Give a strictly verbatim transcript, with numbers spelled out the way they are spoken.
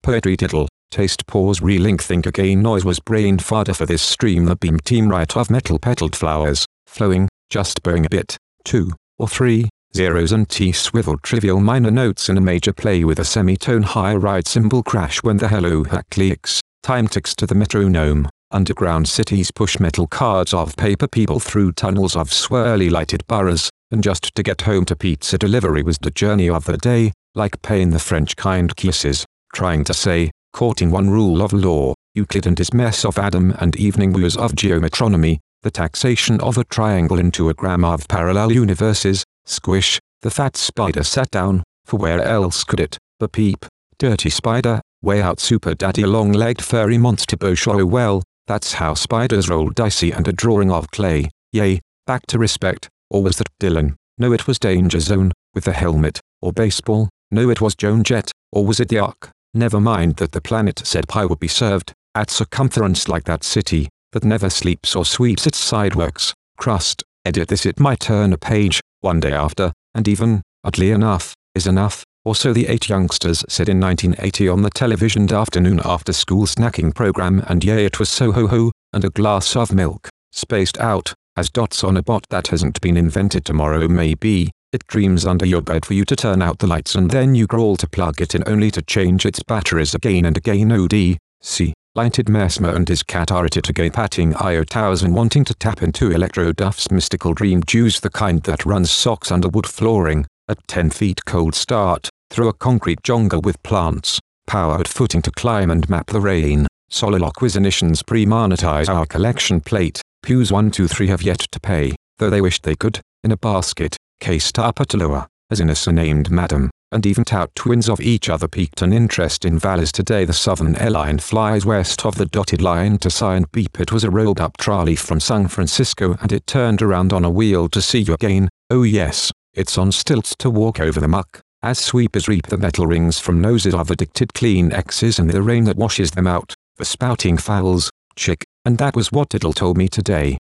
Poetry diddle, taste pause relink think again noise was brain fodder for this stream the beam team right of metal petaled flowers, flowing, just bowing a bit, two, or three, zeros and T swivel trivial minor notes in a major play with a semitone high ride cymbal crash when the hello hack clicks, time ticks to the metronome, underground cities push metal cards of paper people through tunnels of swirly lighted boroughs, and just to get home to pizza delivery was the journey of the day, like pain the French kind kisses, trying to say, caught in one rule of law, Euclid and his mess of Adam and evening woos of geometronomy, the taxation of a triangle into a gram of parallel universes, squish, the fat spider sat down, for where else could it, the peep, dirty spider, way out super daddy a long-legged furry monster Bosch oh well, that's how spiders roll dicey and a drawing of clay, yay, back to respect, or was that Dylan, no it was Danger Zone, with the helmet, or baseball, no it was Joan Jett, or was it the Ark, never mind that the planet said pie would be served, at circumference like that city, that never sleeps or sweeps its sideworks, crust, edit this it might turn a page, one day after, and even, oddly enough, is enough, or so the eight youngsters said in nineteen eighty on the televisioned afternoon after school snacking program and yay it was so ho ho, and a glass of milk, spaced out, as dots on a bot that hasn't been invented tomorrow maybe, it dreams under your bed for you to turn out the lights and then you crawl to plug it in only to change its batteries again and again O D, C. Lighted Mesmer and his cat are at it again patting I O towers and wanting to tap into Electro Duff's mystical dream juice the kind that runs socks under wood flooring, at ten feet cold start, through a concrete jungle with plants, powered footing to climb and map the rain, soliloquizinitions pre-monetize our collection plate, pews one two three have yet to pay, though they wished they could, in a basket, K-Star Pataloa, as in a named madam, and even tout twins of each other piqued an interest in Valleys today the Southern Airline flies west of the dotted line to sign beep it was a rolled up trolley from San Francisco and it turned around on a wheel to see you again, oh yes, it's on stilts to walk over the muck, as sweepers reap the metal rings from noses of addicted Kleenexes and the rain that washes them out, for spouting fouls, chick, and that was what Diddle told me today.